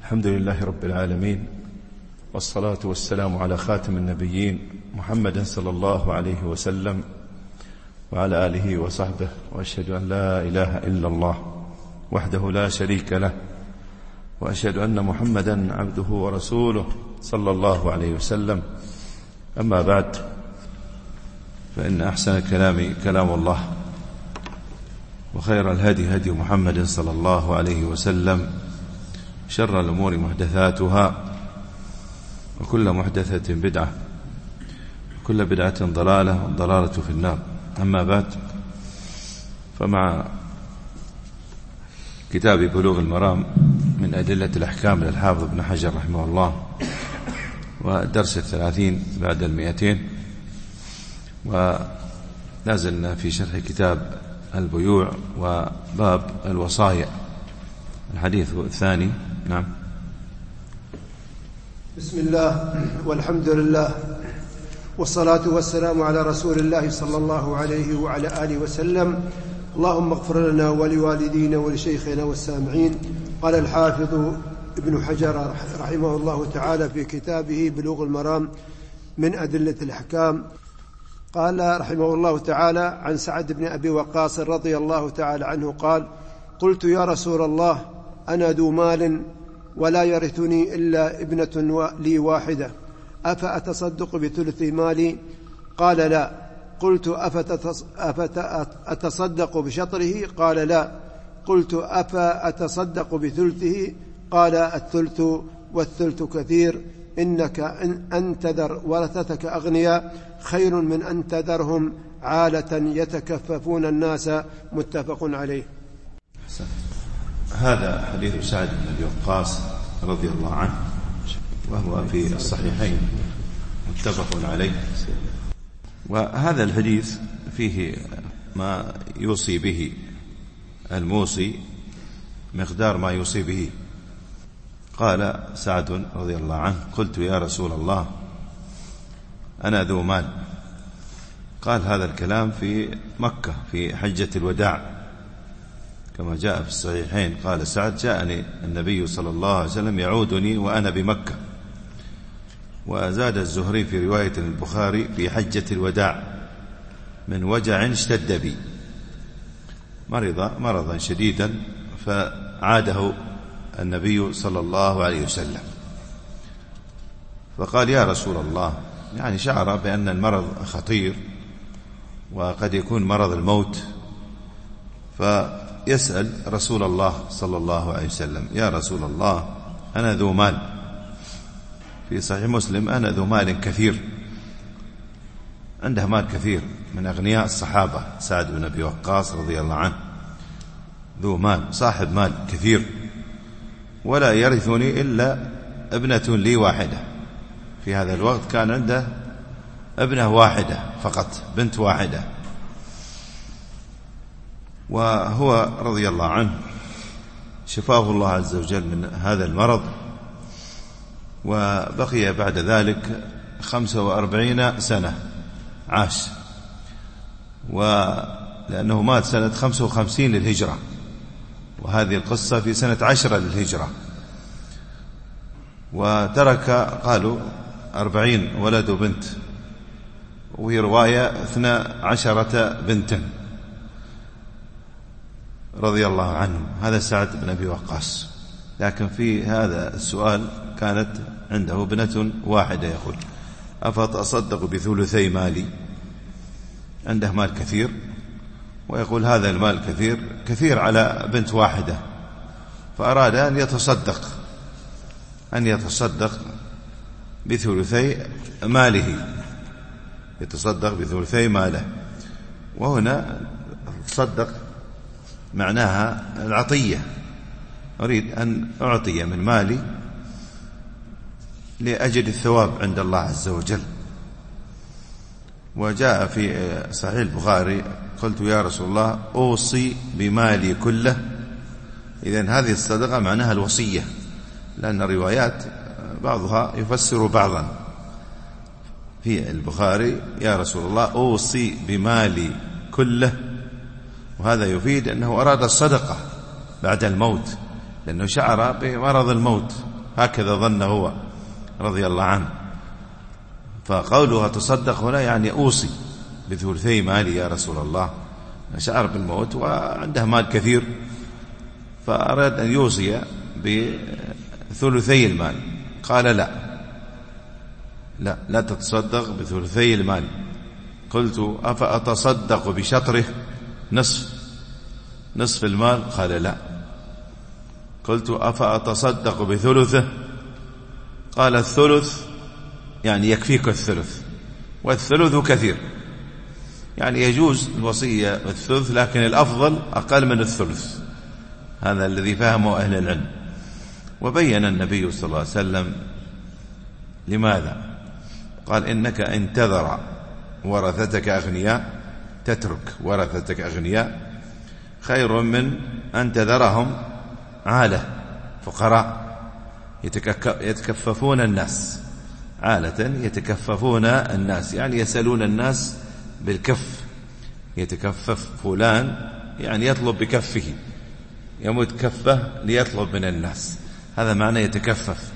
الحمد لله رب العالمين، والصلاة والسلام على خاتم النبيين محمد صلى الله عليه وسلم وعلى آله وصحبه، وأشهد أن لا إله إلا الله وحده لا شريك له، وأشهد أن محمدا عبده ورسوله صلى الله عليه وسلم. أما بعد، فإن أحسن الكلام كلام الله، وخير الهدي هدي محمد صلى الله عليه وسلم، شر الأمور محدثاتها، وكل محدثة بدعة، وكل بدعة ضلالة، والضلالة في النار. أما بعد، فمع كتاب بلوغ المرام من أدلة الأحكام للحافظ ابن حجر رحمه الله، ودرس 30 بعد 200، ونازلنا في شرح كتاب البيوع وباب الوصايا، الحديث الثاني. نعم. بسم الله والحمد لله، والصلاة والسلام على رسول الله صلى الله عليه وعلى آله وسلم. اللهم اغفر لنا ولوالدينا ولشيخنا والسامعين. قال الحافظ ابن حجر رحمه الله تعالى في كتابه بلوغ المرام من أدلة الأحكام، قال رحمه الله تعالى عن سعد بن أبي وقاص رضي الله تعالى عنه قال: قلت يا رسول الله، أنا ذو مال ولا يرثني إلا ابنة لي واحدة، أفأتصدق بثلث مالي؟ قال: لا. قلت: أفأتصدق بشطره؟ قال: لا. قلت: أفأتصدق بثلثه؟ قال: الثلث، والثلث كثير، إنك أن تذر ورثتك أغنياء خير من أن تذرهم عالة يتكففون الناس. متفق عليه. هذا حديث سعد بن أبي وقاص رضي الله عنه، وهو في الصحيحين متفق عليه. وهذا الحديث فيه ما يوصي به الموصي، مقدار ما يوصي به. قال سعد رضي الله عنه: قلت يا رسول الله، أنا ذو مال. قال هذا الكلام في مكة في حجة الوداع كما جاء في الصحيحين. قال سعد: جاءني النبي صلى الله عليه وسلم يعودني وأنا بمكة. وزاد الزهري في رواية البخاري: في حجة الوداع، من وجع اشتد بي، مرض مرضا شديدا فعاده النبي صلى الله عليه وسلم. فقال: يا رسول الله، يعني شعر بأن المرض خطير وقد يكون مرض الموت، فيسأل رسول الله صلى الله عليه وسلم: يا رسول الله، أنا ذو مال. في صحيح مسلم: أنا ذو مال كثير. عنده مال كثير، من أغنياء الصحابة سعد بن أبي وقاص رضي الله عنه، ذو مال، صاحب مال كثير، ولا يرثني إلا ابنة لي واحدة. في هذا الوقت كان عنده ابنة واحدة فقط، بنت واحدة. وهو رضي الله عنه شفاه الله عز وجل من هذا المرض، وبقي بعد ذلك 45 سنة عاش، ولأنه مات سنة 55 للهجرة، وهذه القصة في سنة 10 للهجرة. وترك قالوا 40 ولد وبنت، وهي رواية 12 بنتا رضي الله عنه. هذا سعد بن أبي وقاص. لكن في هذا السؤال كانت عنده ابنة واحدة، يقول: أفأتصدق بثلثي مالي؟ عنده مال كثير، ويقول هذا المال كثير على بنت واحدة، فأراد أن يتصدق بثلثي ماله، يتصدق بثلثي ماله. وهنا تصدق معناها العطية، أريد أن أعطي من مالي لأجل الثواب عند الله عز وجل. وجاء في صحيح البخاري: قلت يا رسول الله، أوصي بمالي كله. إذن هذه الصدقة معناها الوصية، لأن الروايات بعضها يفسر بعضا. في البخاري: يا رسول الله، أوصي بمالي كله، وهذا يفيد أنه أراد الصدقة بعد الموت، لأنه شعر بمرض الموت هكذا ظن هو رضي الله عنه. فقوله تصدق هنا يعني أوصي بثلثي مالي يا رسول الله، شعر بالموت وعنده مال كثير فأراد أن يوصي بثلثي المال. قال لا تتصدق بثلثي المال. قلت أفأتصدق بشطره، نصف المال؟ قال لا. قلت أفأتصدق بثلثه؟ قال الثلث يعني يكفيك الثلث، والثلث كثير، يعني يجوز الوصية بالثلث لكن الأفضل أقل من الثلث. هذا الذي فهمه أهل العلم. وبين النبي صلى الله عليه وسلم لماذا. قال إنك إن تذر ورثتك أغنياء، تترك ورثتك أغنياء خير من أن تذرهم عالة فقراء يتكففون الناس. عالة يتكففون الناس يعني يسألون الناس بالكف. يتكفف فلان يعني يطلب بكفه، يمد كفه ليطلب من الناس، هذا معنى يتكفف.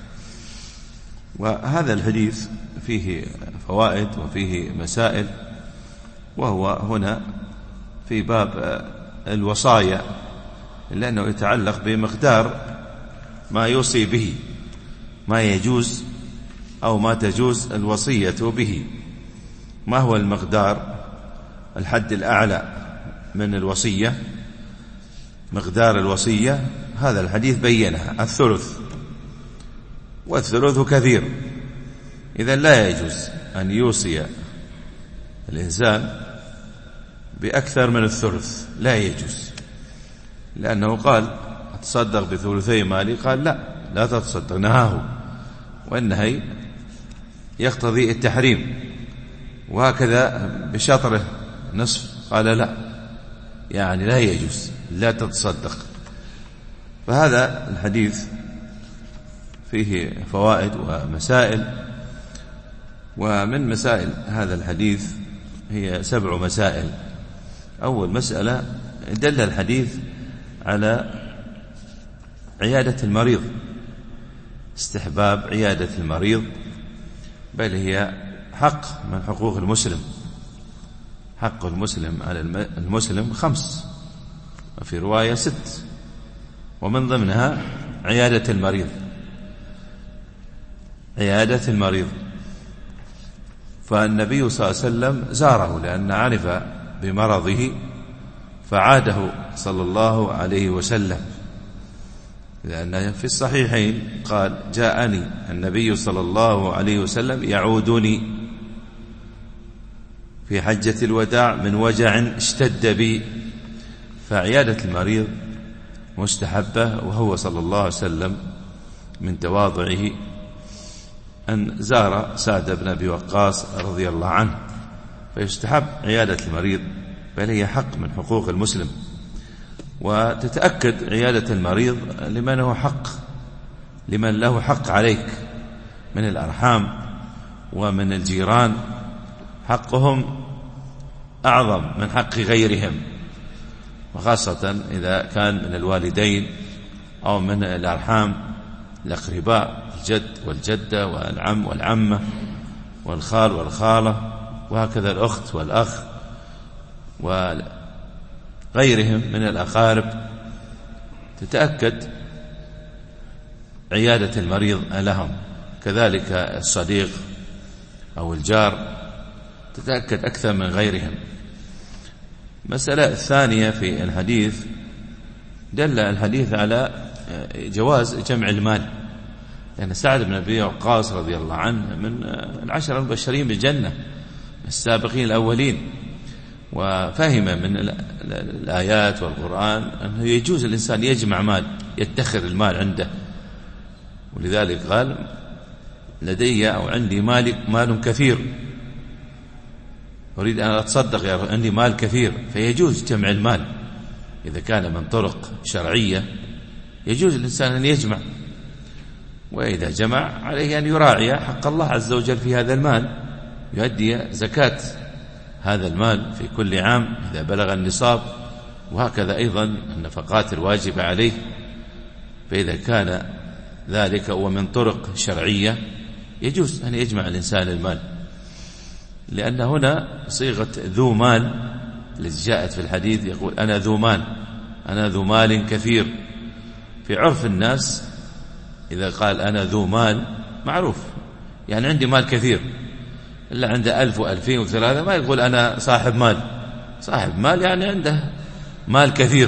وهذا الحديث فيه فوائد وفيه مسائل، وهو هنا في باب الوصايا لأنه يتعلق بمقدار ما يوصي به، ما يجوز أو ما تجوز الوصية به. ما هو المقدار، الحد الأعلى من الوصية، مقدار الوصية؟ هذا الحديث بينها، الثلث، والثلث كثير. إذن لا يجوز أن يوصي الإنسان بأكثر من الثلث، لا يجوز، لأنه قال أتصدق بثلثي مالي، قال لا تتصدق، نهاه، والنهي يقتضي التحريم. وهكذا بشطره نصف، قال لا، يعني لا يجوز، لا تتصدق. فهذا الحديث فيه فوائد ومسائل، ومن مسائل هذا الحديث هي 7 مسائل. أول مسألة، دل الحديث على عيادة المريض، استحباب عيادة المريض، بل هي حق من حقوق المسلم. حق المسلم على المسلم 5، وفي رواية 6، ومن ضمنها عيادة المريض. عيادة المريض، فالنبي صلى الله عليه وسلم زاره لأن عرف بمرضه فعاده صلى الله عليه وسلم، لأن في الصحيحين قال جاءني النبي صلى الله عليه وسلم يعودني في حجة الوداع من وجع اشتد بي. فعيادة المريض مستحبة، وهو صلى الله عليه وسلم من تواضعه أن زار سعد بن أبي وقاص رضي الله عنه، فيستحب عيادة المريض، بل هي حق من حقوق المسلم. وتتأكد عيادة المريض لمن هو حق، لمن له حق عليك من الأرحام ومن الجيران، حقهم أعظم من حق غيرهم، وخاصة إذا كان من الوالدين أو من الأرحام الأقرباء، الجد والجدة والعم والعمة والخال والخالة، وهكذا الأخت والأخ وغيرهم من الأقارب. تتأكد عيادة المريض لهم، كذلك الصديق أو الجار تتأكد أكثر من غيرهم. مسألة الثانية في الحديث، دل الحديث على جواز جمع المال، لأن سعد بن أبي وقاص رضي الله عنه من 10 المبشرين بالجنة، السابقين الأولين، وفهم من الآيات والقرآن أنه يجوز الإنسان يجمع مال، يدخر المال عنده، ولذلك قال لدي أو عندي مال كثير أريد أن أتصدق، يا عندي مال كثير. فيجوز جمع المال إذا كان من طرق شرعية، يجوز الإنسان أن يجمع، وإذا جمع عليه أن يراعي حق الله عز وجل في هذا المال، يؤدي زكاة هذا المال في كل عام إذا بلغ النصاب، وهكذا أيضا النفقات الواجبة عليه. فإذا كان ذلك ومن طرق شرعية يجوز أن يجمع الإنسان المال، لأن هنا صيغة ذو مال التي جاءت في الحديث يقول أنا ذو مال، أنا ذو مال كثير. في عرف الناس إذا قال أنا ذو مال معروف، يعني عندي مال كثير، إلا عنده 1000 و2000 و3 ما يقول أنا صاحب مال. صاحب مال يعني عنده مال كثير.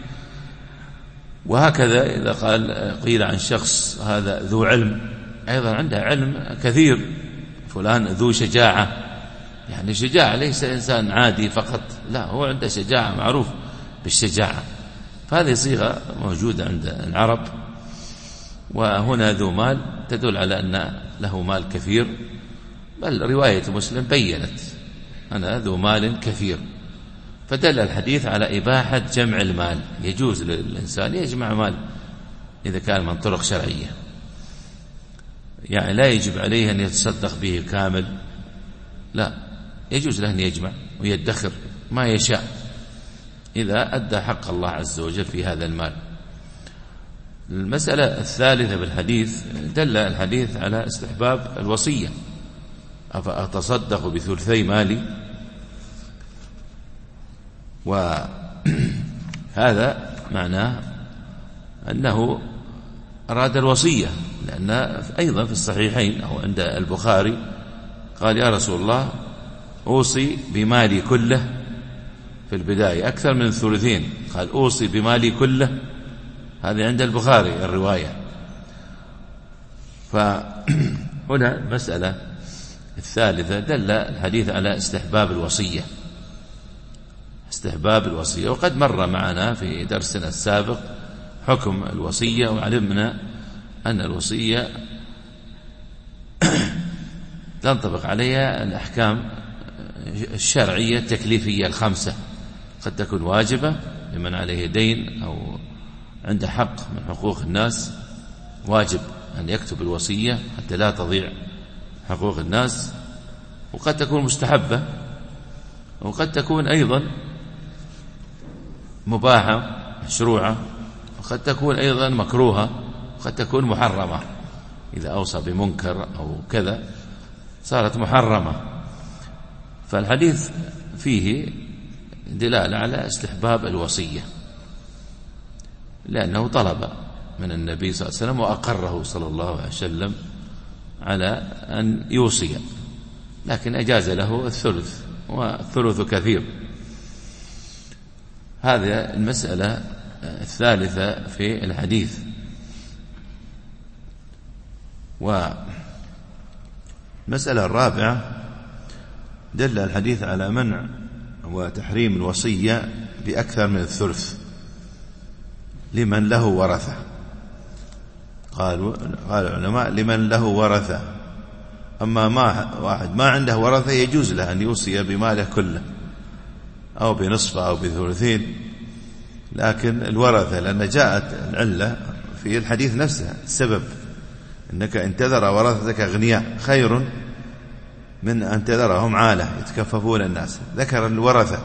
وهكذا إذا قيل عن شخص هذا ذو علم، أيضا عنده علم كثير. فلان ذو شجاعة، يعني شجاعة ليس إنسان عادي فقط، لا، هو عنده شجاعة، معروف بالشجاعة. فهذه صيغة موجودة عند العرب. وهنا ذو مال تدل على أن له مال كثير، بل رواية مسلم بيّنت أنا ذو مال كثير. فدل الحديث على إباحة جمع المال، يجوز للإنسان يجمع مال إذا كان من طرق شرعية، يعني لا يجب عليه أن يتصدق به كامل، لا، يجوز له أن يجمع ويدخر ما يشاء إذا أدى حق الله عز وجل في هذا المال. المسألة الثالثة بالحديث، دل الحديث على استحباب الوصية. أفأتصدق بثلثي مالي؟ وهذا معناه أنه أراد الوصية، لأن أيضا في الصحيحين أو عند البخاري قال يا رسول الله أوصي بمالي كله، في البداية أكثر من الثلثين، قال أوصي بمالي كله. هذه عند البخاري الرواية. فهنا المسألة الثالثة دل الحديث على استحباب الوصية، استحباب الوصية. وقد مر معنا في درسنا السابق حكم الوصية، وعلمنا أن الوصية تنطبق عليها الأحكام الشرعية التكليفية الخمسة، قد تكون واجبة لمن عليه دين أو عنده حق من حقوق الناس، واجب أن يكتب الوصية حتى لا تضيع حقوق الناس. وقد تكون مستحبة، وقد تكون أيضا مباحة مشروعة، وقد تكون أيضا مكروهة، وقد تكون محرمة. إذا أوصى بمنكر أو كذا صارت محرمة. فالحديث فيه دلالة على استحباب الوصية، لأنه طلب من النبي صلى الله عليه وسلم وأقره صلى الله عليه وسلم على أن يوصي، لكن أجاز له الثلث، والثلث كثير. هذه المسألة الثالثة في الحديث. والمسألة الرابعة دل الحديث على منع وتحريم الوصية بأكثر من الثلث لمن له ورثة. قال العلماء لمن له ورثة. أما واحد ما عنده ورثة يجوز له أن يوصي بماله كله أو بنصفه أو بثلثين. لكن الورثة، لأن جاءت العلة في الحديث نفسه، السبب إنك إن تذر ورثتك أغنياء خير من أن تذرهم عالة يتكففون الناس. ذكر الورثة،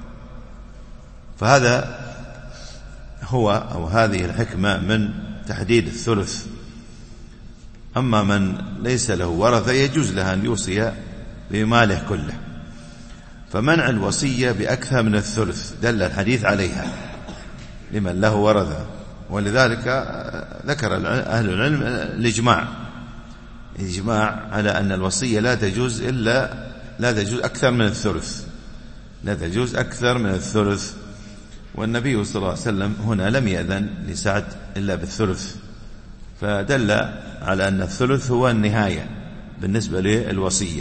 فهذا هو أو هذه الحكمة من تحديد الثلث. أما من ليس له ورثة يجوز له أن يوصي بماله كله. فمنع الوصية بأكثر من الثلث دل الحديث عليها لمن له ورثة. ولذلك ذكر أهل العلم الإجماع على أن الوصية لا تجوز أكثر من الثلث، لا تجوز أكثر من الثلث. والنبي صلى الله عليه وسلم هنا لم يأذن لسعد إلا بالثلث، فدل على أن الثلث هو النهاية بالنسبة للوصية.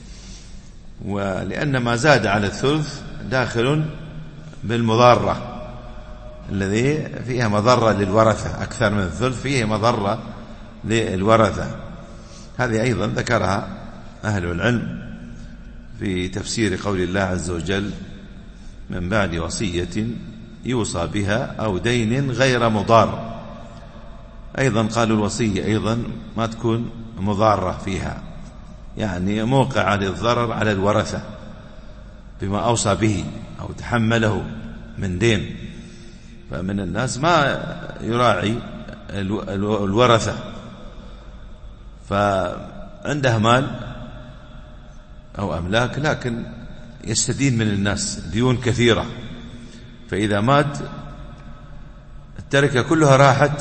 ولأن ما زاد على الثلث داخل بالمضارة الذي فيها مضرة للورثة، أكثر من الثلث فيه مضرة للورثة. هذه أيضا ذكرها أهل العلم في تفسير قول الله عز وجل من بعد وصية يوصى بها أو دين غير مضار. أيضا قالوا الوصية أيضا ما تكون مضارة فيها، يعني موقع للضرر على الورثة بما أوصى به أو تحمله من دين. فمن الناس ما يراعي الورثة فعنده مال أو أملاك لكن يستدين من الناس ديون كثيرة، فإذا مات التركة كلها راحت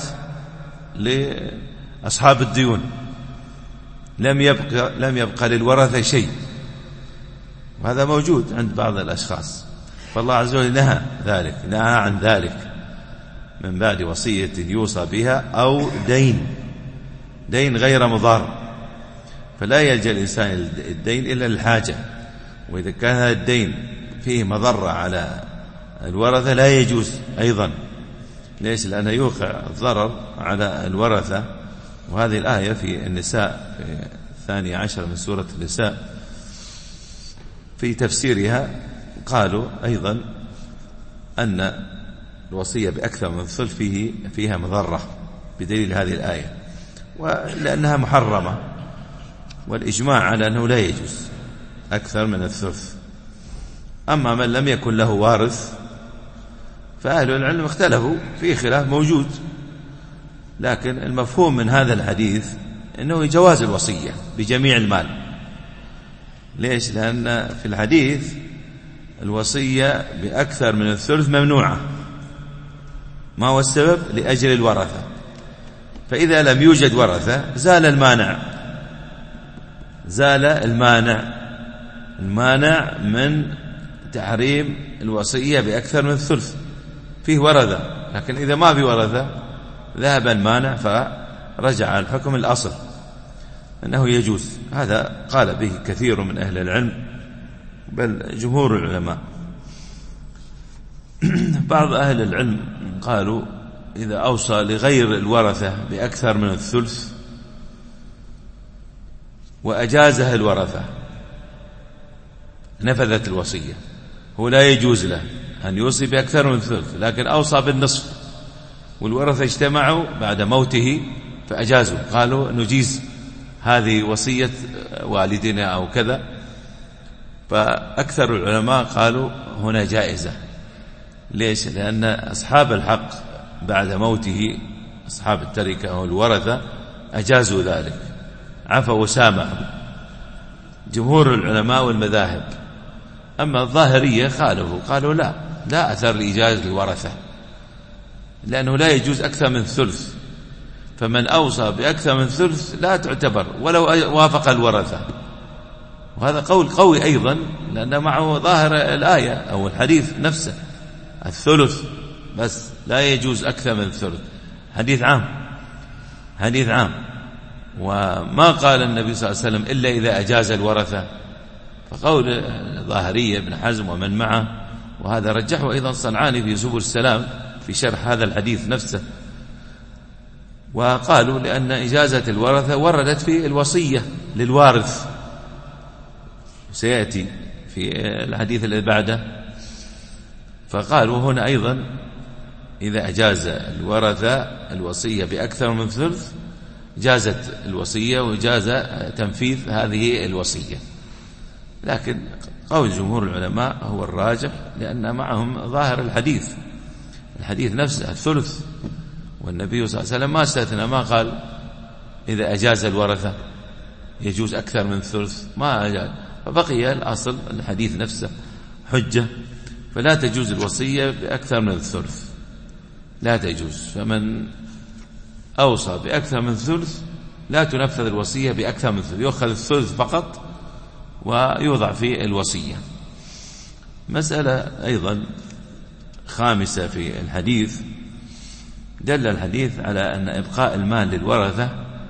لأصحاب الديون، لم يبقى للورثة شيء، وهذا موجود عند بعض الأشخاص. فالله عز وجل نهى عن ذلك من بعد وصية يوصى بها أو دين غير مضار، فلا يلجأ الإنسان الدين إلا للحاجة، وإذا كان هذا الدين فيه مضرة على الورثة لا يجوز أيضا. ليش؟ لأنه يوقع الضرر على الورثة. وهذه الآية في النساء في 12 من سورة النساء في تفسيرها قالوا أيضا أن الوصية بأكثر من الثلث فيها مضرة بدليل هذه الآية، ولأنها محرمة، والإجماع على أنه لا يجوز أكثر من الثلث. أما من لم يكن له وارث فأهل العلم اختلفوا، في خلاف موجود، لكن المفهوم من هذا الحديث أنه جواز الوصية بجميع المال. ليش؟ لأن في الحديث الوصية بأكثر من الثلث ممنوعة. ما هو السبب؟ لأجل الورثة. فإذا لم يوجد ورثة زال المانع من تحريم الوصية بأكثر من الثلث. فيه ورثة، لكن إذا ما في ورثة ذهب المانع، فرجع الحكم الأصل أنه يجوز. هذا قال به كثير من أهل العلم، بل جمهور العلماء. بعض أهل العلم قالوا إذا أوصى لغير الورثة بأكثر من الثلث وأجازها الورثة نفذت الوصية. هو لا يجوز له أن يوصي بأكثر من الثلث، لكن أوصى بالنصف والورثة اجتمعوا بعد موته فأجازوا، قالوا نجيز هذه وصية والدنا أو كذا. فأكثر العلماء قالوا هنا جائزة. ليش؟ لأن أصحاب الحق بعد موته، أصحاب التركة أو الورثة، أجازوا ذلك، عفوا وسامحوا جمهور العلماء والمذاهب. أما الظاهرية خالفوا، قالوا لا أثر لإجازة الورثة، لأنه لا يجوز أكثر من ثلث، فمن أوصى بأكثر من ثلث لا تعتبر ولو وافق الورثة. وهذا قول قوي أيضا، لأن معه ظاهر الآية أو الحديث نفسه، الثلث بس، لا يجوز أكثر من الثلث. حديث عام. وما قال النبي صلى الله عليه وسلم إلا إذا أجاز الورثة، فقول الظاهرية ابن حزم ومن معه، وهذا رجحه أيضا الصنعاني في سبل السلام في شرح هذا الحديث نفسه. وقالوا لأن إجازة الورثة وردت في الوصية للوارث، سيأتي في الحديث الذي بعده. فقالوا هنا أيضا إذا أجاز الورثة الوصية بأكثر من ثلث جازت الوصية وجاز تنفيذ هذه الوصية. لكن قول جمهور العلماء هو الراجح، لأن معهم ظاهر الحديث نفسه الثلث، والنبي صلى الله عليه وسلم ما استثنى، ما قال إذا أجاز الورثة يجوز أكثر من ثلث، ما أجاز. فبقي الأصل الحديث نفسه حجة، فلا تجوز الوصية بأكثر من الثلث، لا تجوز. فمن أوصى بأكثر من ثلث لا تنفذ الوصية بأكثر من ثلث، يأخذ الثلث فقط ويوضع في الوصية. مسألة أيضا خامسة في الحديث، دل الحديث على أن إبقاء المال للورثة،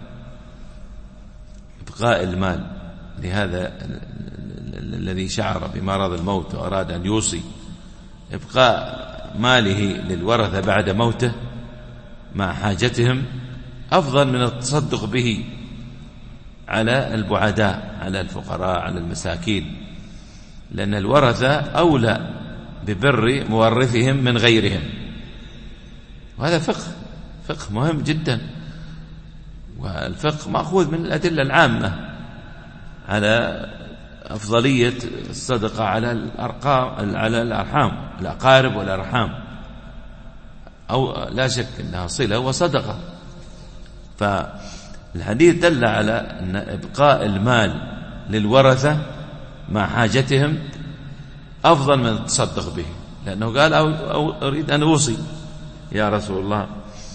إبقاء المال لهذا الذي شعر بمرض الموت وأراد أن يوصي، إبقاء ماله للورثة بعد موته مع حاجتهم أفضل من التصدق به على البعداء، على الفقراء، على المساكين، لأن الورثة أولى ببر مورثهم من غيرهم. وهذا فقه مهم جدا، والفقه مأخوذ من الأدلة العامة على أفضلية الصدقة على الأرحام، الأقارب والأرحام، أو لا شك أنها صلة وصدقة. الحديث دل على أن إبقاء المال للورثة مع حاجتهم أفضل من التصدق به، لأنه قال أو أريد أن أوصي يا رسول الله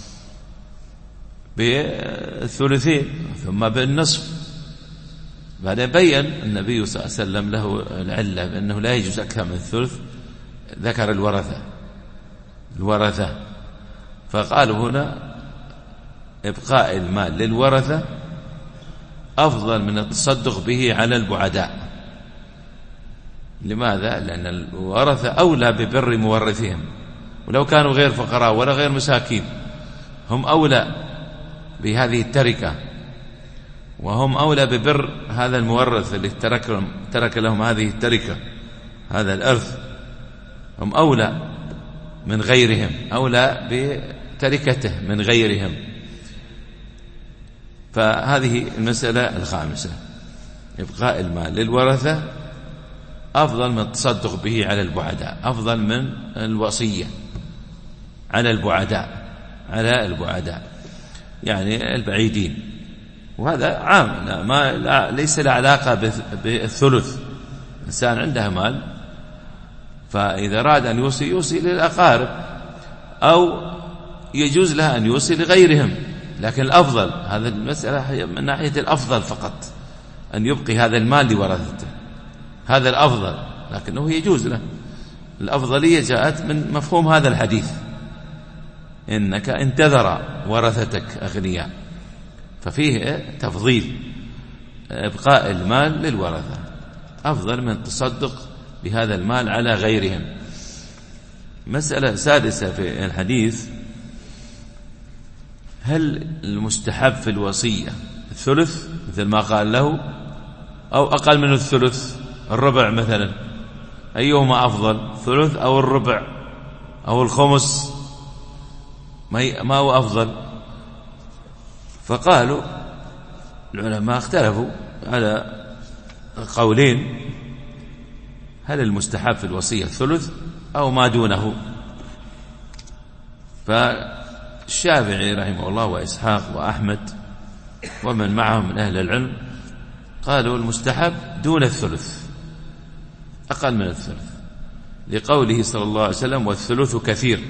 بالثلثين ثم بالنصف. بعدين بين النبي صلى الله عليه وسلم له العلة بأنه لا يجوز أكثر من الثلث، ذكر الورثة فقالوا هنا إبقاء المال للورثة أفضل من التصدق به على البعداء. لماذا؟ لأن الورثة أولى ببر مورثهم، ولو كانوا غير فقراء ولا غير مساكين هم أولى بهذه التركة، وهم أولى ببر هذا المورث اللي ترك لهم هذه التركة، هذا الإرث، هم أولى من غيرهم، أولى بتركته من غيرهم. فهذه المسألة الخامسة، إبقاء المال للورثة أفضل من التصدق به على البعداء، أفضل من الوصية على البعداء يعني البعيدين. وهذا عام، ليس له علاقة بالثلث. الإنسان عنده مال فإذا أراد أن يوصي للأقارب، أو يجوز له أن يوصي لغيرهم، لكن الأفضل، هذا المسألة من ناحية الأفضل فقط، أن يبقي هذا المال لورثته، هذا الأفضل، لكنه يجوز له. الأفضلية جاءت من مفهوم هذا الحديث، إنك انتظر ورثتك أغنياء، ففيه تفضيل إبقاء المال للورثة أفضل من التصدق بهذا المال على غيرهم. مسألة سادسة في الحديث، هل المستحب في الوصية الثلث مثل ما قال له، أو أقل من الثلث، الربع مثلا، أيهما أفضل، ثلث أو الربع أو الخمس، ما هو أفضل؟ فقالوا العلماء اختلفوا على قولين، هل المستحب في الوصية الثلث أو ما دونه؟ فالشافعي رحمه الله وإسحاق وأحمد ومن معهم من أهل العلم قالوا المستحب دون الثلث، أقل من الثلث، لقوله صلى الله عليه وسلم والثلث كثير.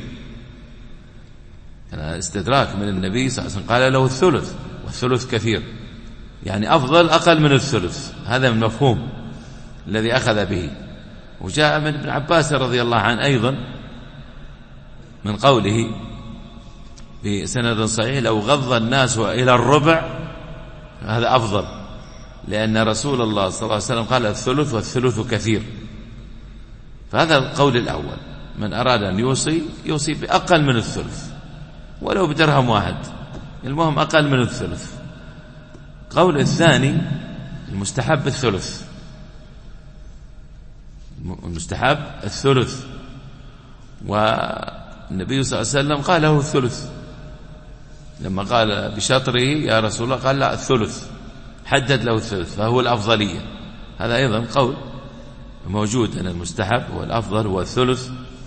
كان استدراك من النبي صلى الله عليه وسلم، قال له الثلث والثلث كثير، يعني أفضل أقل من الثلث، هذا من مفهوم الذي أخذ به. وجاء من ابن عباس رضي الله عنه أيضا من قوله بسند صحيح لو غض الناس إلى الربع هذا أفضل، لأن رسول الله صلى الله عليه وسلم قال الثلث والثلث كثير. فهذا القول الأول، من أراد أن يوصي بأقل من الثلث ولو بدرهم واحد، المهم أقل من الثلث. قول الثاني المستحب الثلث، المستحب الثلث، والنبي صلى الله عليه وسلم قال له الثلث لما قال بشطره يا رسول الله، قال لا الثلث، حدد له الثلث، فهو الأفضلية. هذا أيضا قول موجود أن المستحب والأفضل هو الثلث،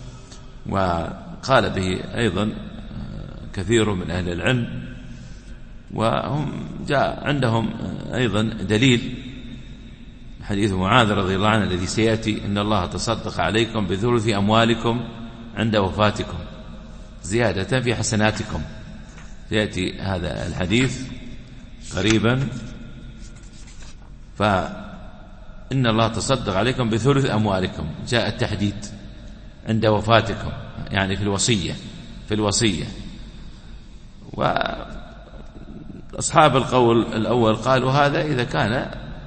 وقال به أيضا كثير من أهل العلم، وهم جاء عندهم أيضا دليل حديث معاذ رضي الله عنه الذي سيأتي، إن الله تصدق عليكم بثلث أموالكم عند وفاتكم زيادة في حسناتكم. سيأتي هذا الحديث قريبا، فإن الله تصدق عليكم بثلث أموالكم، جاء التحديد عند وفاتكم، يعني في الوصية. وأصحاب القول الأول قالوا هذا إذا كان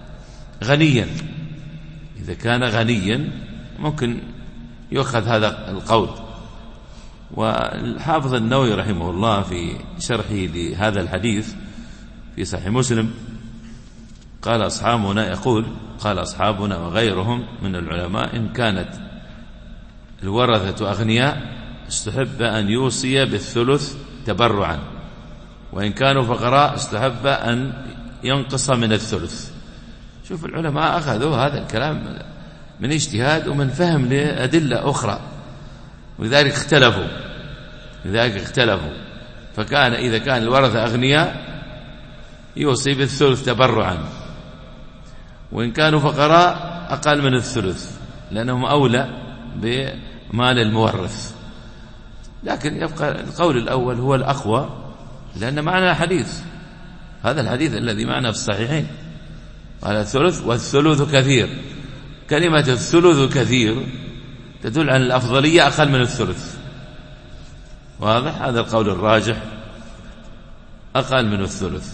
غنيا ممكن يؤخذ هذا القول. والحافظ النووي رحمه الله في شرحه لهذا الحديث في صحيح مسلم قال أصحابنا وغيرهم من العلماء إن كانت الورثة أغنياء استحب أن يوصي بالثلث تبرعا، وإن كانوا فقراء استحب أن ينقص من الثلث. شوف العلماء أخذوا هذا الكلام من اجتهاد ومن فهم لأدلة أخرى، ولذلك اختلفوا. فكان إذا كان الورثة أغنياء يوصي بالثلث تبرعا، وإن كانوا فقراء أقل من الثلث لأنهم أولى بمال المورث. لكن يبقى القول الأول هو الأقوى، لأن معنا حديث، هذا الحديث الذي معنا في الصحيحين قال الثلث والثلث كثير. كلمة الثلث كثير تدل على الأفضلية أقل من الثلث، واضح؟ هذا القول الراجح، أقل من الثلث.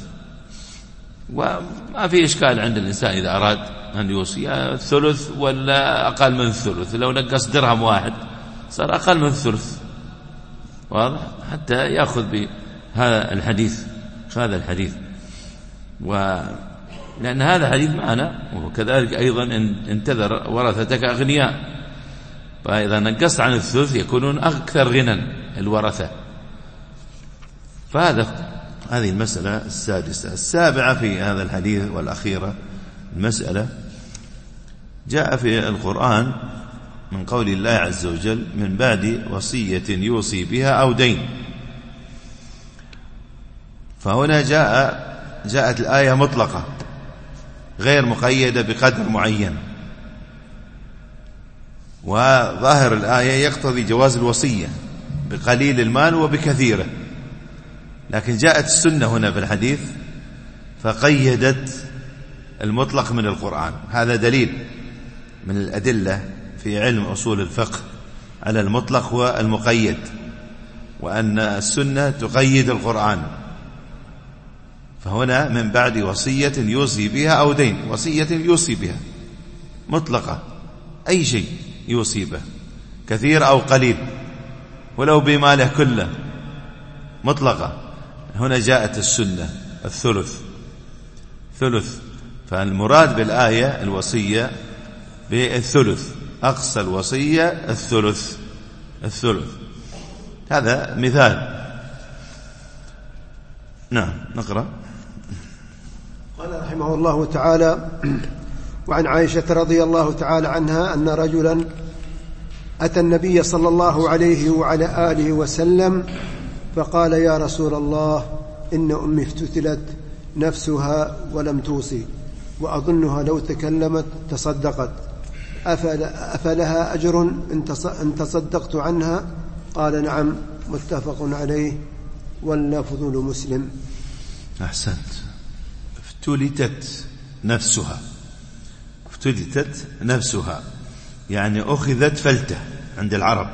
وما في إشكال عند الإنسان إذا أراد أن يوصي الثلث ولا أقل من الثلث، لو نقص درهم واحد صار أقل من الثلث، واضح؟ حتى يأخذ بهذا الحديث، هذا الحديث، لأن هذا حديث معنا. وكذلك أيضا انتظر ورثتك أغنياء، فإذا نقصت عن الثلث يكونون أكثر غنى الورثة. هذه المسألة السادسة. السابعة في هذا الحديث والأخيرة المسألة جاء في القرآن من قول الله عز وجل من بعد وصية يوصي بها أو دين. فهنا جاءت الآية مطلقة غير مقيدة بقدر معين، وظاهر الآية يقتضي جواز الوصية بقليل المال وبكثيره، لكن جاءت السنة هنا في الحديث فقيدت المطلق من القرآن. هذا دليل من الأدلة في علم أصول الفقه على المطلق والمقيد، وأن السنة تقيد القرآن. فهنا من بعد وصية يوصي بها أو دين، وصية يوصي بها مطلقة، أي شيء يوصي به كثير أو قليل ولو بماله كله مطلقة. هنا جاءت السنة ثلث، فالمراد بالآية الوصية بالثلث، أقصى الوصية الثلث. هذا مثال. نعم، نقرأ. قال رحمه الله تعالى: وعن عائشة رضي الله تعالى عنها أن رجلا أتى النبي صلى الله عليه وعلى آله وسلم فقال: يا رسول الله، إن أمي افتتلت نفسها ولم توصي، وأظنها لو تكلمت تصدقت، أفلها أجر إن تصدقت عنها؟ قال: نعم. متفق عليه واللفظ لمسلم. أحسنت. افتتلت نفسها يعني أخذت فلتة عند العرب،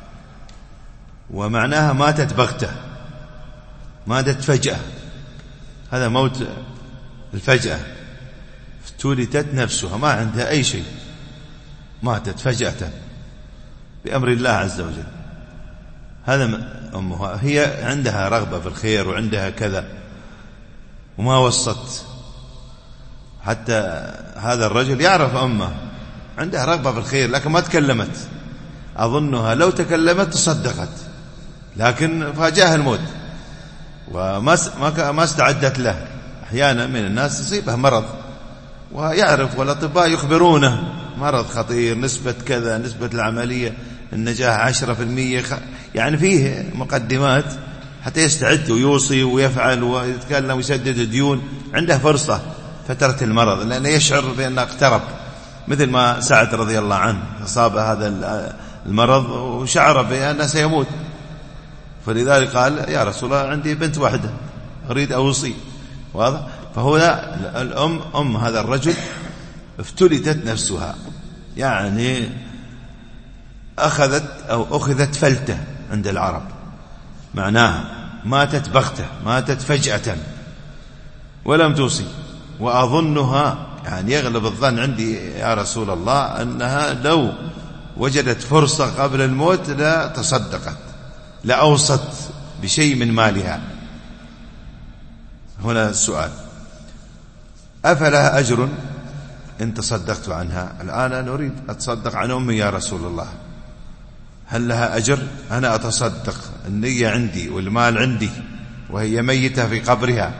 ومعناها ماتت بغتة، ماتت فجأة، هذا موت الفجأة. افتتلت نفسها، ما عندها أي شيء، ماتت فجأة بأمر الله عز وجل. هذا أمها، هي عندها رغبة في الخير وعندها كذا وما وصت. حتى هذا الرجل يعرف أمه عندها رغبة في الخير لكن ما تكلمت، أظنها لو تكلمت تصدقت، لكن فاجأها الموت وما استعدت له. أحيانا من الناس يصيبه مرض ويعرف، والأطباء يخبرونه مرض خطير، نسبة كذا، نسبة العملية النجاح 10%، يعني فيه مقدمات حتى يستعد ويوصي ويفعل ويتكلم ويسدد الديون. عنده فرصة فترة المرض لأنه يشعر بأنه اقترب، مثل ما سعد رضي الله عنه أصاب هذا المرض وشعر بأنه سيموت، فلذلك قال: يا رسول الله، عندي بنت واحدة أريد أوصي. واضح؟ فهنا أم هذا الرجل افتلتت نفسها، يعني أخذت فلتة عند العرب، معناها ماتت بغتة، ماتت فجأة ولم توصي. وأظنها، يعني يغلب الظن عندي يا رسول الله أنها لو وجدت فرصة قبل الموت لا تصدقت، لأوصت بشيء من مالها. هنا السؤال: أفلها أجر إن تصدقت عنها؟ الآن أنا أريد أتصدق عن أمي يا رسول الله، هل لها أجر؟ أنا أتصدق، النية عندي والمال عندي وهي ميتة في قبرها،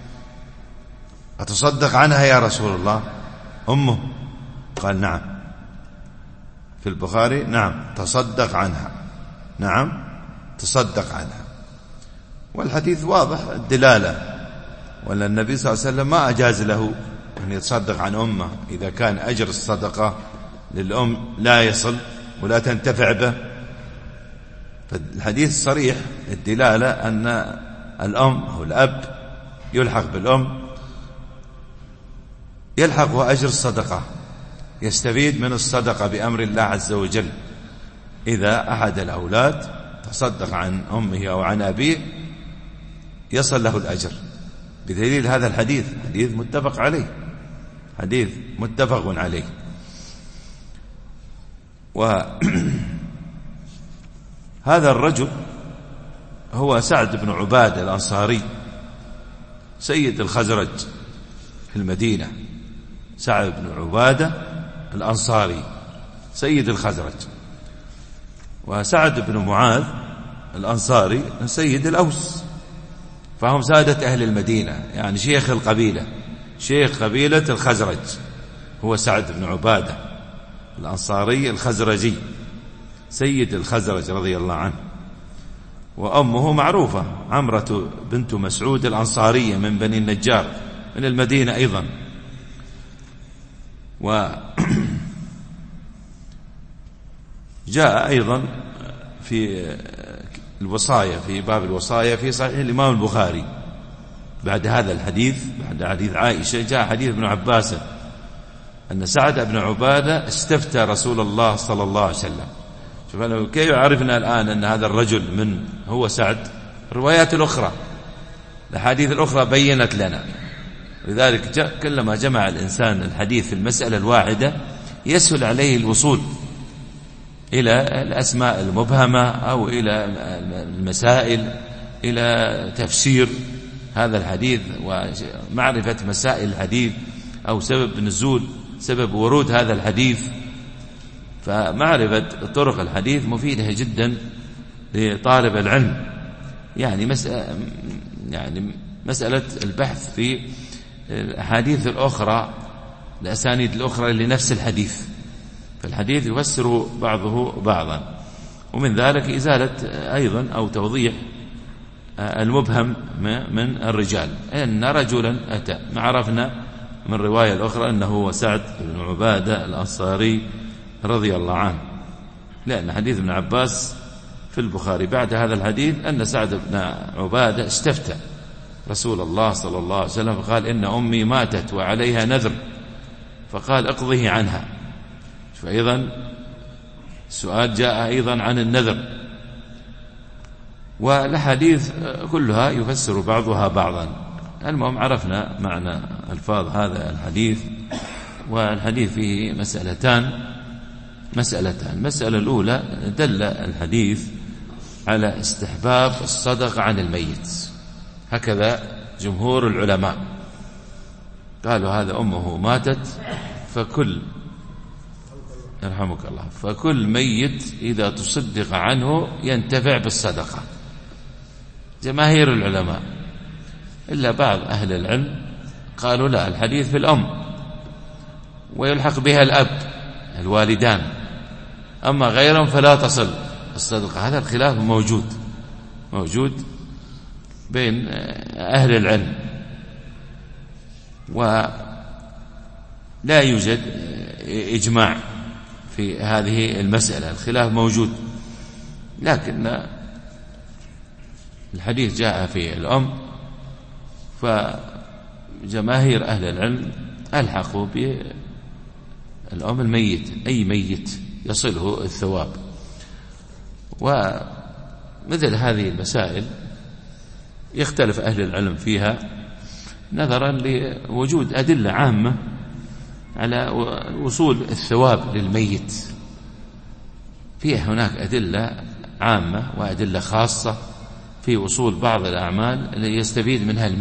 أتصدق عنها يا رسول الله أمه؟ قال: نعم. في البخاري: نعم تصدق عنها، نعم تصدق عنها. والحديث واضح الدلالة، ولا النبي صلى الله عليه وسلم ما أجاز له أن يتصدق عن أمه إذا كان أجر الصدقة للأم لا يصل ولا تنتفع به. فالحديث صريح الدلالة أن الأم أو الأب يلحق بالأم يلحقه أجر الصدقة، يستفيد من الصدقة بأمر الله عز وجل. إذا أحد الأولاد تصدق عن أمه أو عن أبيه يصل له الأجر، بدليل هذا الحديث، حديث متفق عليه، حديث متفق عليه. وهذا الرجل هو سعد بن عبادة الأنصاري سيد الخزرج في المدينة. سعد بن عبادة الأنصاري سيد الخزرج، وسعد بن معاذ الأنصاري سيد الأوس، فهم سادة أهل المدينة، يعني شيخ القبيلة، شيخ قبيلة الخزرج هو سعد بن عبادة الأنصاري الخزرجي سيد الخزرج رضي الله عنه. وأمه معروفة عمرة بنت مسعود الأنصارية من بني النجار من المدينة أيضا. وجاء أيضا في الوصايا، في باب الوصايا في صحيح الإمام البخاري بعد هذا الحديث، بعد حديث عائشة، جاء حديث ابن عباس أن سعد بن عبادة استفتى رسول الله صلى الله عليه وسلم. شوف كيف عرفنا الآن أن هذا الرجل من هو سعد؟ الروايات الأخرى، الحديث الأخرى بينت لنا. لذلك كلما جمع الإنسان الحديث في المسألة الواحدة يسهل عليه الوصول إلى الأسماء المبهمة أو إلى المسائل، إلى تفسير هذا الحديث ومعرفة مسائل الحديث أو سبب نزول، سبب ورود هذا الحديث. فمعرفة طرق الحديث مفيدة جدا لطالب العلم، يعني مسألة البحث في الأحاديث الأخرى، الأسانيد الأخرى لنفس الحديث، فالحديث يفسر بعضه بعضا. ومن ذلك إزالة أيضا أو توضيح المبهم من الرجال، أن رجلا أتى، ما عرفنا من الرواية الأخرى أنه هو سعد بن عبادة الأنصاري رضي الله عنه، لأن حديث ابن عباس في البخاري بعد هذا الحديث أن سعد بن عبادة استفتى رسول الله صلى الله عليه وسلم فقال إن أمي ماتت وعليها نذر، فقال اقضه عنها. فأيضا السؤال جاء أيضا عن النذر، والحديث كلها يفسر بعضها بعضا. المهم عرفنا معنى الفاظ هذا الحديث. والحديث فيه مسألتان. المسألة الأولى دل الحديث على استحباب الصدقة عن الميت، هكذا جمهور العلماء قالوا هذا أمه ماتت فكل يرحمك الله فكل ميت إذا تصدق عنه ينتفع بالصدقة، جماهير العلماء، إلا بعض أهل العلم قالوا لا، الحديث في الأم ويلحق بها الأب الوالدان، أما غيرهم فلا تصل الصدقة. هذا الخلاف موجود بين أهل العلم، ولا يوجد إجماع في هذه المسألة، الخلاف موجود، لكن الحديث جاء في الأم، فجماهير أهل العلم ألحقوا بالأم الميت، أي ميت يصله الثواب. ومثل هذه المسائل يختلف أهل العلم فيها نظرا لوجود أدلة عامة على وصول الثواب للميت. فيه هناك أدلة عامة وأدلة خاصة في وصول بعض الأعمال اللي يستفيد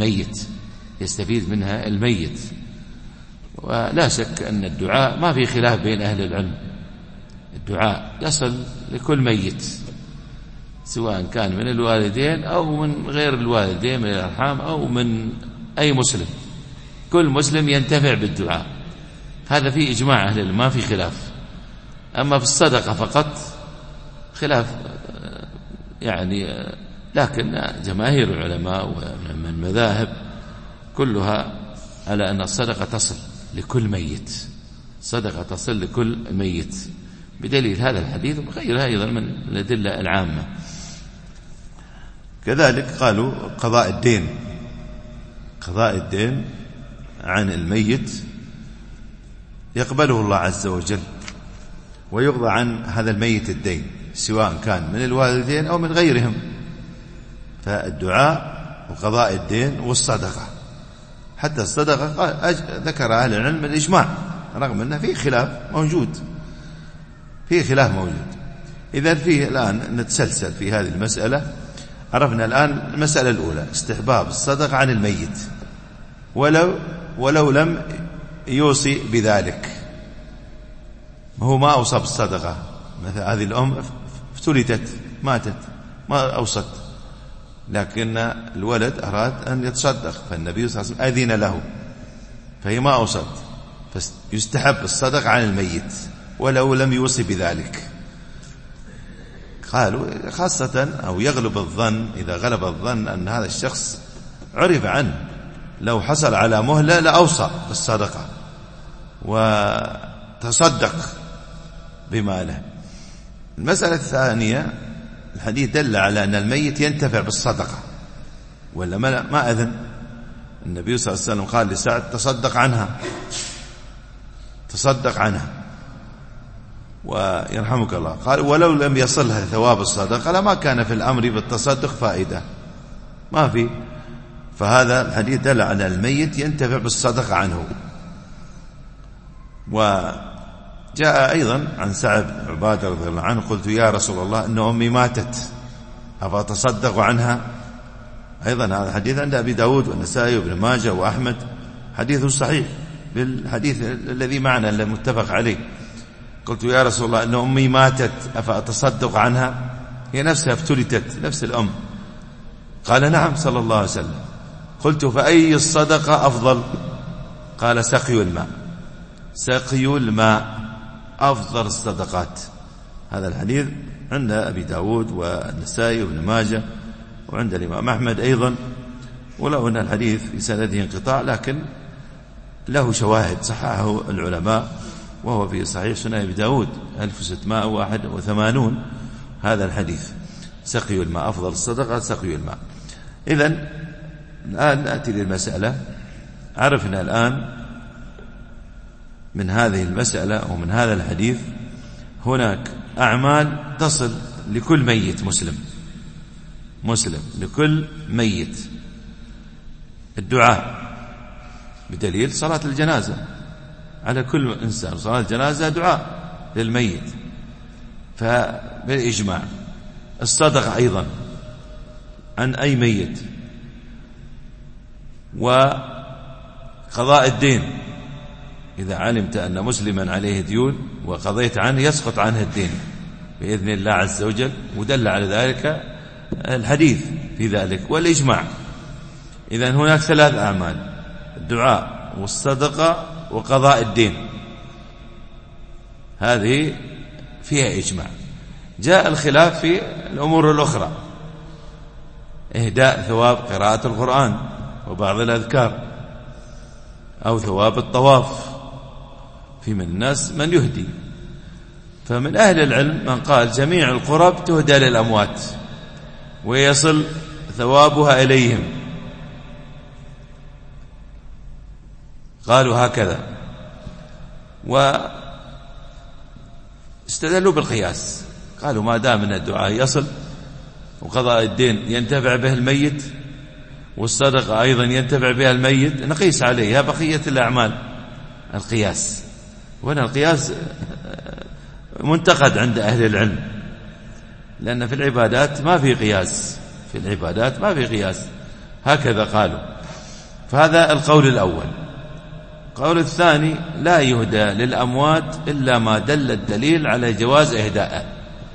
منها الميت. ولا شك أن الدعاء ما في خلاف بين أهل العلم، الدعاء يصل لكل ميت سواء كان من الوالدين أو من غير الوالدين من الأرحام أو من أي مسلم، كل مسلم ينتفع بالدعاء، هذا فيه إجماع أهل العلم، ما في خلاف. أما في الصدقة فقط خلاف يعني، لكن جماهير العلماء ومن المذاهب كلها على أن الصدقة تصل لكل ميت، صدقة تصل لكل ميت، بدليل هذا الحديث وغيرها أيضا من الأدلة العامة. كذلك قالوا قضاء الدين، قضاء الدين عن الميت يقبله الله عز وجل ويقضى عن هذا الميت الدين، سواء كان من الوالدين أو من غيرهم. فالدعاء وقضاء الدين والصدقة، حتى الصدقة ذكر أهل العلم الإجماع، رغم أنه فيه خلاف موجود، فيه خلاف موجود. إذن فيه الآن نتسلسل في هذه المسألة. عرفنا الآن المسألة الأولى استحباب الصدقة عن الميت ولو لم يوصي بذلك. هو ما أوصى بالصدقة، مثل هذه الأم افتلتت ماتت ما أوصت، لكن الولد أراد أن يتصدق، فالنبي صلى الله عليه وسلم أذن له، فهي ما أوصت، فيستحب الصدقة عن الميت ولو لم يوصي بذلك. قالوا خاصة أو يغلب الظن، إذا غلب الظن أن هذا الشخص عرف عنه لو حصل على مهلة لأوصى بالصدقة وتصدق بماله. المسألة الثانية، الحديث دل على أن الميت ينتفع بالصدقة، ولا ما أذن. النبي صلى الله عليه وسلم قال لسعد تصدق عنها، تصدق عنها، ويرحمك الله قال ولو لم يصلها ثواب الصدقة لما كان في الأمر بالتصدق فائدة، ما في. فهذا الحديث دل على الميت ينتفع بالصدقة عنه. وجاء أيضا عن سعد بن عبادة رضي الله عنه قلت يا رسول الله إن أمي ماتت أفأتصدق عنها؟ أيضا هذا الحديث عند أبي داود والنسائي وابن ماجه وأحمد، حديث صحيح بالحديث الذي معنا المتفق عليه. قلت يا رسول الله إن أمي ماتت أفأتصدق عنها؟ هي نفسها افتلتت، نفس الأم. قال نعم صلى الله عليه وسلم. قلت فأي الصدقة أفضل؟ قال سقي الماء، سقي الماء أفضل الصدقات. هذا الحديث عند أبي داود والنسائي وابن ماجه وعند الإمام أحمد أيضا، ولو أن الحديث في سنده انقطاع لكن له شواهد صححه العلماء، وهو في صحيح سنن أبي داود 1681 هذا الحديث، سقي الماء أفضل الصدقات سقي الماء. إذن الآن نأتي للمسألة. عرفنا الآن من هذه المسألة ومن هذا الحديث هناك أعمال تصل لكل ميت مسلم لكل ميت. الدعاء بدليل صلاة الجنازة على كل إنسان، صلاة الجنازة دعاء للميت فبالإجماع. الصدقة أيضا عن أي ميت، وقضاء الدين إذا علمت أن مسلما عليه ديون وقضيت عنه يسقط عنه الدين بإذن الله عز وجل، ودل على ذلك الحديث في ذلك والإجماع. إذن هناك ثلاث أعمال: الدعاء والصدقة وقضاء الدين، هذه فيها إجماع. جاء الخلاف في الأمور الأخرى، إهداء ثواب قراءة القرآن وبعض الأذكار، أو ثواب الطواف، في من الناس من يهدي. فمن أهل العلم من قال جميع القرب تهدى للأموات ويصل ثوابها إليهم، قالوا هكذا، واستدلوا بالقياس. قالوا ما دام ان الدعاء يصل وقضاء الدين ينتفع به الميت والصدقة أيضا ينتفع بها الميت نقيس عليها بقية الأعمال. القياس، وهنا القياس منتقد عند أهل العلم، لأن في العبادات ما في قياس، في العبادات ما في قياس، هكذا قالوا. فهذا القول الأول. القول الثاني: لا يهدى للأموات إلا ما دل الدليل على جواز إهداءه،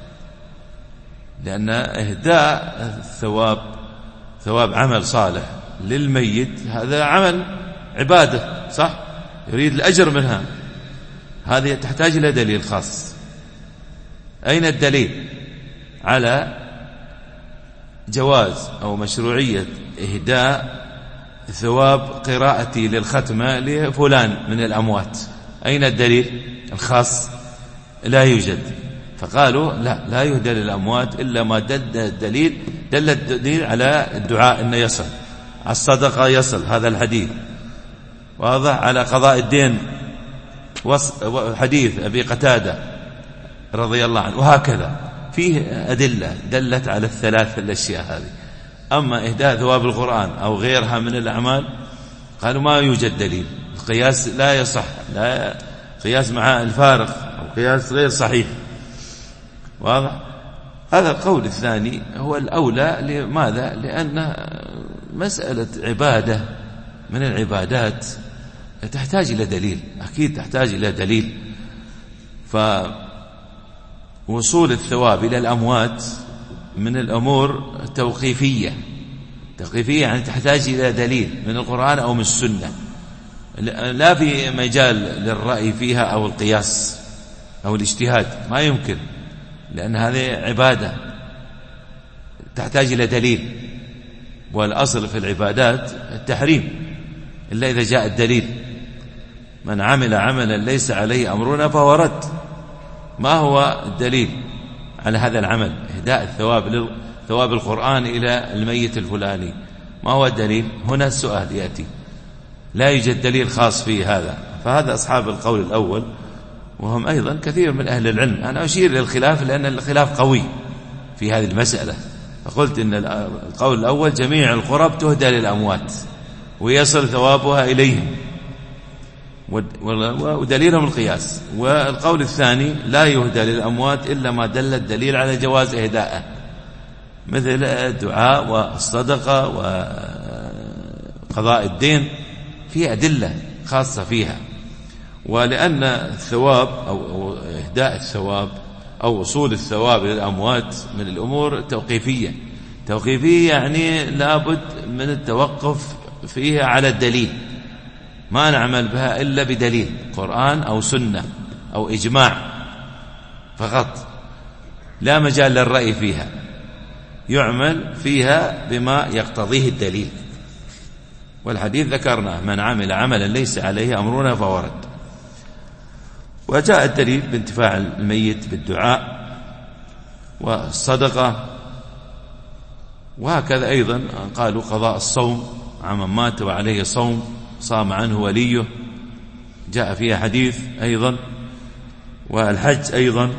لأن إهداء ثواب عمل صالح للميت هذا عمل عبادة، صح؟ يريد الأجر منها، هذه تحتاج إلى دليل خاص. أين الدليل على جواز أو مشروعية إهداء ثواب قراءتي للختمة لفلان من الأموات، أين الدليل الخاص؟ لا يوجد. فقالوا لا يهدى للأموات إلا ما دل الدليل على الدعاء إنه يصل، على الصدقة يصل هذا الحديث واضح، على قضاء الدين حديث أبي قتادة رضي الله عنه، وهكذا فيه أدلة دلت على الثلاث الأشياء هذه. أما إهداء ثواب القرآن أو غيرها من الأعمال قالوا ما يوجد دليل، القياس لا يصح، لا قياس مع الفارق أو قياس غير صحيح، واضح. هذا القول الثاني هو الأولى. لماذا؟ لأن مسألة عبادة من العبادات تحتاج إلى دليل، أكيد تحتاج إلى دليل. فوصول الثواب إلى الأموات من الأمور توقيفية يعني تحتاج إلى دليل من القرآن أو من السنة، لا في مجال للرأي فيها أو القياس أو الاجتهاد، ما يمكن، لأن هذه عبادة تحتاج إلى دليل. والأصل في العبادات التحريم إلا إذا جاء الدليل. من عمل عملا ليس عليه أمرنا فهو رد. ما هو الدليل على هذا العمل؟ إهداء ثواب القرآن إلى الميت الفلاني، ما هو الدليل؟ هنا السؤال يأتي، لا يوجد دليل خاص في هذا. فهذا أصحاب القول الأول، وهم أيضا كثير من أهل العلم. أنا أشير للخلاف لأن الخلاف قوي في هذه المسألة. فقلت إن القول الأول جميع القرب تهدى للأموات ويصل ثوابها إليهم، ودليلهم القياس. والقول الثاني لا يهدى للأموات إلا ما دل الدليل على جواز إهداءه، مثل الدعاء والصدقة وقضاء الدين، في أدلة خاصة فيها. ولأن الثواب أو إهداء الثواب أو وصول الثواب للأموات من الأمور توقيفية يعني لابد من التوقف فيها على الدليل، ما نعمل بها إلا بدليل قرآن أو سنة أو إجماع فقط، لا مجال للرأي فيها، يعمل فيها بما يقتضيه الدليل. والحديث ذكرنا من عمل عملا ليس عليه أمرنا فهو رد. وجاء الدليل بانتفاع الميت بالدعاء والصدقة، وهكذا أيضا قالوا قضاء الصوم عمن مات وعليه صوم صام عنه وليه، جاء فيها حديث أيضا. والحج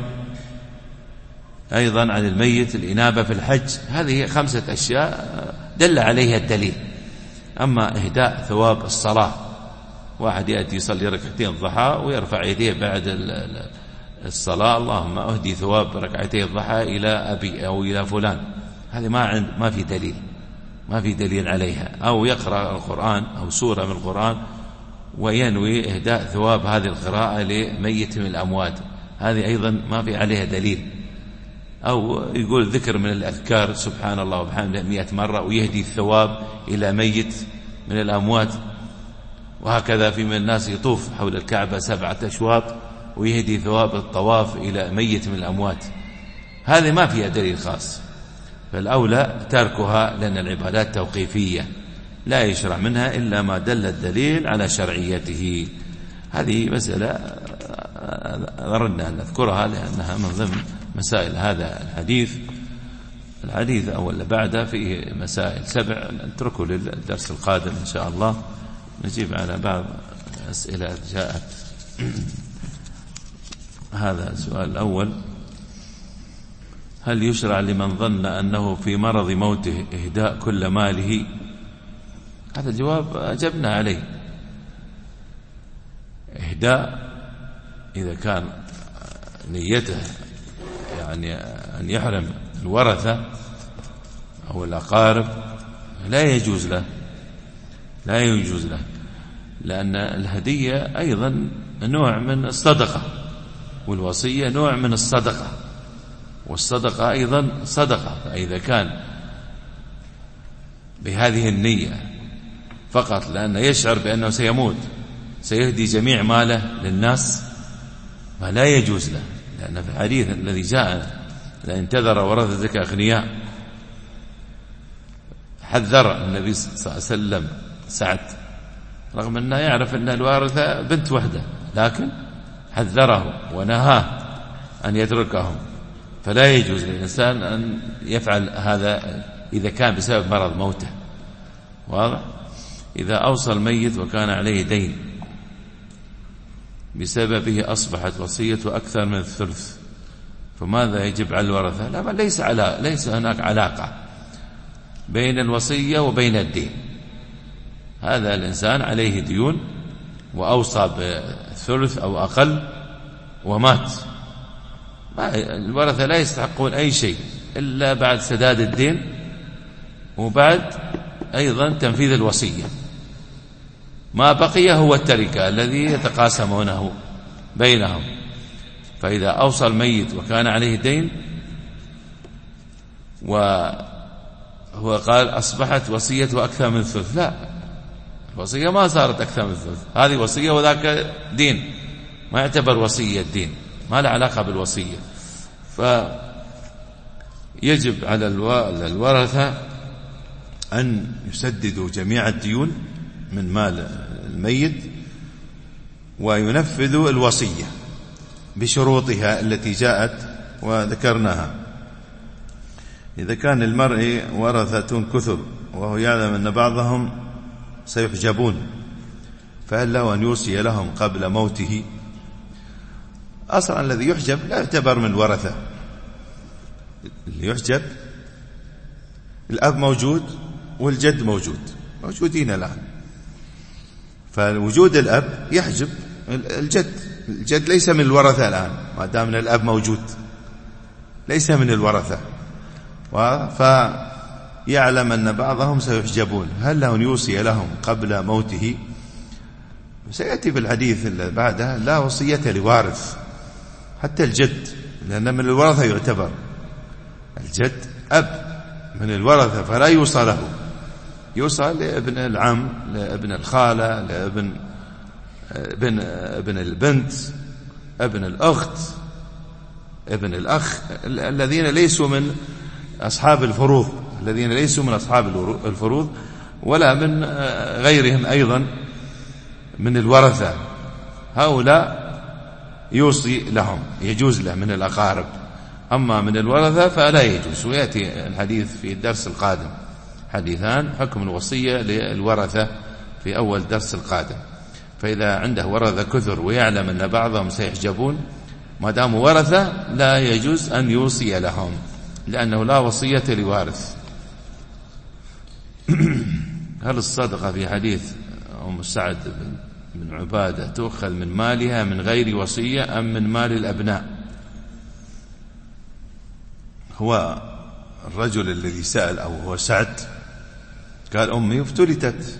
أيضا عن الميت الإنابة في الحج. هذه 5 أشياء دل عليها الدليل. أما إهداء ثواب الصلاة، واحد يأتي يصلي ركعتين الضحى ويرفع يديه بعد الصلاة، اللهم أهدي ثواب ركعتين الضحى إلى أبي أو إلى فلان، هذه ما في دليل عليها. أو يقرأ القرآن أو سورة من القرآن وينوي إهداء ثواب هذه القراءة لميت من الأموات، هذه أيضا ما في عليها دليل. أو يقول ذكر من الأذكار سبحان الله وبحمده 100 مرة ويهدي الثواب إلى ميت من الأموات. وهكذا في من الناس يطوف حول الكعبة 7 أشواط ويهدي ثواب الطواف إلى ميت من الأموات، هذه ما فيها دليل خاص. فالأولى تركها، لأن العبادات توقيفية لا يشرع منها إلا ما دل الدليل على شرعيته. هذه مسألة أردنا أن نذكرها لأنها من ضمن مسائل هذا الحديث أو اللي بعده فيه مسائل 7 نتركه للدرس القادم إن شاء الله، نجيب على بعض أسئلة جاءت. هذا السؤال الأول: هل يشرع لمن ظن أنه في مرض موته إهداء كل ماله؟ هذا الجواب أجبنا عليه. إهداء إذا كان نيته يعني أن يحرم الورثة أو الأقارب لا يجوز له، لأن الهدية أيضا نوع من الصدقة، والوصية نوع من الصدقة، والصدقة أيضا صدقة. فإذا كان بهذه النية فقط لأنه يشعر بأنه سيموت سيهدي جميع ماله للناس، فلا يجوز له، لأن في الحديث الذي جاء: لأن انتظر ورثتك أغنياء، حذر النبي صلى الله عليه وسلم سعد، رغم أنه يعرف أن الوارثة بنت وحده، لكن حذره ونهاه أن يتركهم. فلا يجوز للإنسان أن يفعل هذا إذا كان بسبب مرض موته. واضح؟ إذا أوصى الميت وكان عليه دين بسببه أصبحت وصيته أكثر من الثلث، فماذا يجب على الورثة؟ لا، ليس هناك علاقة بين الوصية وبين الدين. هذا الإنسان عليه ديون وأوصى بالثلث أو أقل ومات، الورثة لا يستحقون أي شيء إلا بعد سداد الدين وبعد أيضا تنفيذ الوصية. ما بقي هو التركة الذي يتقاسمونه بينهم. فإذا أوصى الميت وكان عليه دين وهو قال أصبحت وصيته أكثر من الثلث، لا، الوصية ما صارت أكثر من الثلث، هذه وصية وذاك دين، ما يعتبر وصية الدين، ما له علاقة بالوصية. فيجب على الورثة أن يسددوا جميع الديون من مال الميت وينفذوا الوصية بشروطها التي جاءت وذكرناها. إذا كان المرء ورثة كثر وهو يعلم أن بعضهم سيحجبون، فهل له أن يوصي لهم قبل موته؟ أصلا الذي يحجب لا يعتبر من الورثة. اللي يحجب الأب موجود والجد موجودين الآن، فوجود الأب يحجب الجد ليس من الورثة الآن، ما دام من الأب موجود ليس من الورثة، فيعلم أن بعضهم سيحجبون، هل له أن يوصي لهم قبل موته؟ سيأتي في الحديث اللي بعده لا وصية لوارث، حتى الجد، لأن من الورثة يعتبر الجد أب من الورثة، فلا يوصى له، يوصى لابن العم، لابن الخالة، لابن ابن البنت، ابن الأخت، ابن الأخ، الذين ليسوا من أصحاب الفروض، الذين ليسوا من أصحاب الفروض ولا من غيرهم أيضا من الورثة، هؤلاء يوصي لهم، يجوز له من الأقارب. أما من الورثة فلا يجوز، ويأتي الحديث في الدرس القادم، حديثان حكم الوصية للورثة في أول درس القادم. فإذا عنده ورثة كثر ويعلم أن بعضهم سيحجبون، ما داموا ورثة لا يجوز أن يوصي لهم، لأنه لا وصية لوارث. هل الصدقة في حديث أم سعد بن عبادة تؤخذ من مالها من غير وصية أم من مال الأبناء؟ هو الرجل الذي سأل أو هو سعد قال أمي افتلتت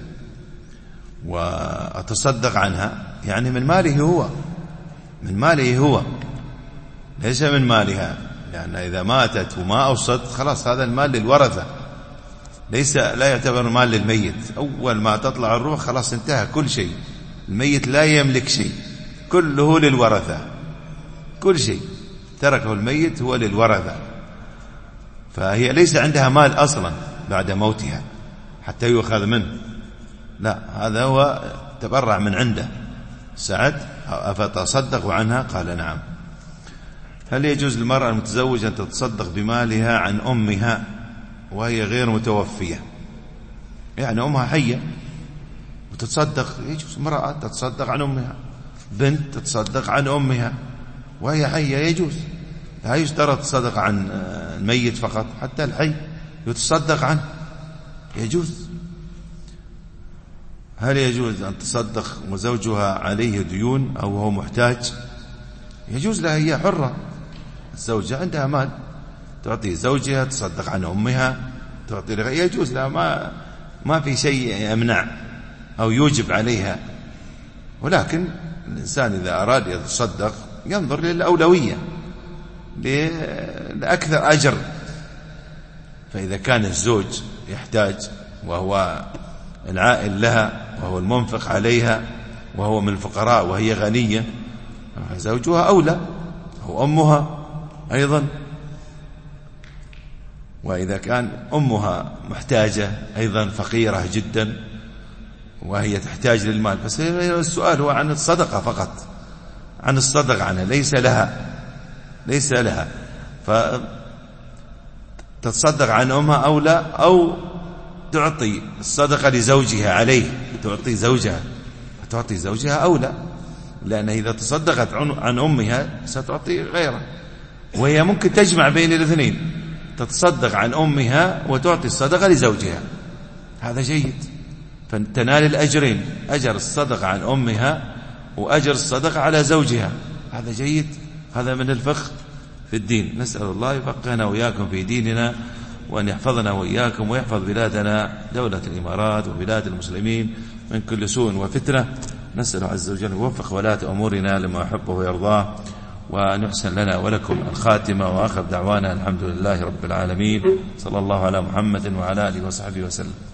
وأتصدق عنها، يعني من ماله هو، من ماله هو، ليس من مالها، لأن إذا ماتت وما أوصت خلاص هذا المال للورثة، لا يعتبر مال للميت. أول ما تطلع الروح خلاص انتهى كل شيء، الميت لا يملك شيء، كله للورثة، كل شيء تركه الميت هو للورثة، فهي ليس عندها مال أصلا بعد موتها حتى يؤخذ منه، لا، هذا هو تبرع من عنده. سعد أفتصدق عنها؟ قال نعم. هل يجوز للمرأة المتزوجة أن تتصدق بمالها عن أمها وهي غير متوفية؟ يعني أمها حية وتتصدق، يجوز. امرأة تتصدق عن أمها، بنت تتصدق عن أمها وهي حية، يجوز. لا يشترط الصدقة عن الميت فقط، حتى الحي يتصدق عنه، يجوز. هل يجوز أن تصدق وزوجها عليه ديون أو هو محتاج؟ يجوز لها، هي حرة، الزوجة عندها مال تعطي زوجها، تصدق عن أمها، تعطي لغيرها، يجوز لها، ما في شيء يمنع أو يوجب عليها. ولكن الإنسان إذا أراد يتصدق ينظر للأولوية لأكثر أجر. فإذا كان الزوج يحتاج وهو العائل لها وهو المنفق عليها وهو من الفقراء وهي غنية، زوجها أولى، أو أمها أيضا. وإذا كان أمها محتاجة أيضا فقيرة جدا وهي تحتاج للمال، بس السؤال هو عن الصدقة فقط، عن الصدقة عنها، ليس لها فتتصدق عن أمها أو لا، أو تعطي الصدقة لزوجها عليه، تعطي زوجها أو لا، لأن إذا تصدقت عن أمها ستعطي غيره، وهي ممكن تجمع بين الاثنين، تتصدق عن أمها وتعطي الصدقة لزوجها، هذا جيد، فتنال الأجرين، أجر الصدقة عن أمها وأجر الصدقة على زوجها، هذا جيد، هذا من الفقه في الدين. نسأل الله يفقهنا وإياكم في ديننا، وأن يحفظنا وإياكم ويحفظ بلادنا دولة الإمارات وبلاد المسلمين من كل سوء وفتنة. نسأل عز وجل يوفق ولاة أمورنا لما يحبه ويرضاه، وأن يحسن لنا ولكم الخاتمة. وآخر دعوانا الحمد لله رب العالمين، صلى الله على محمد وعلى آله وصحبه وسلم.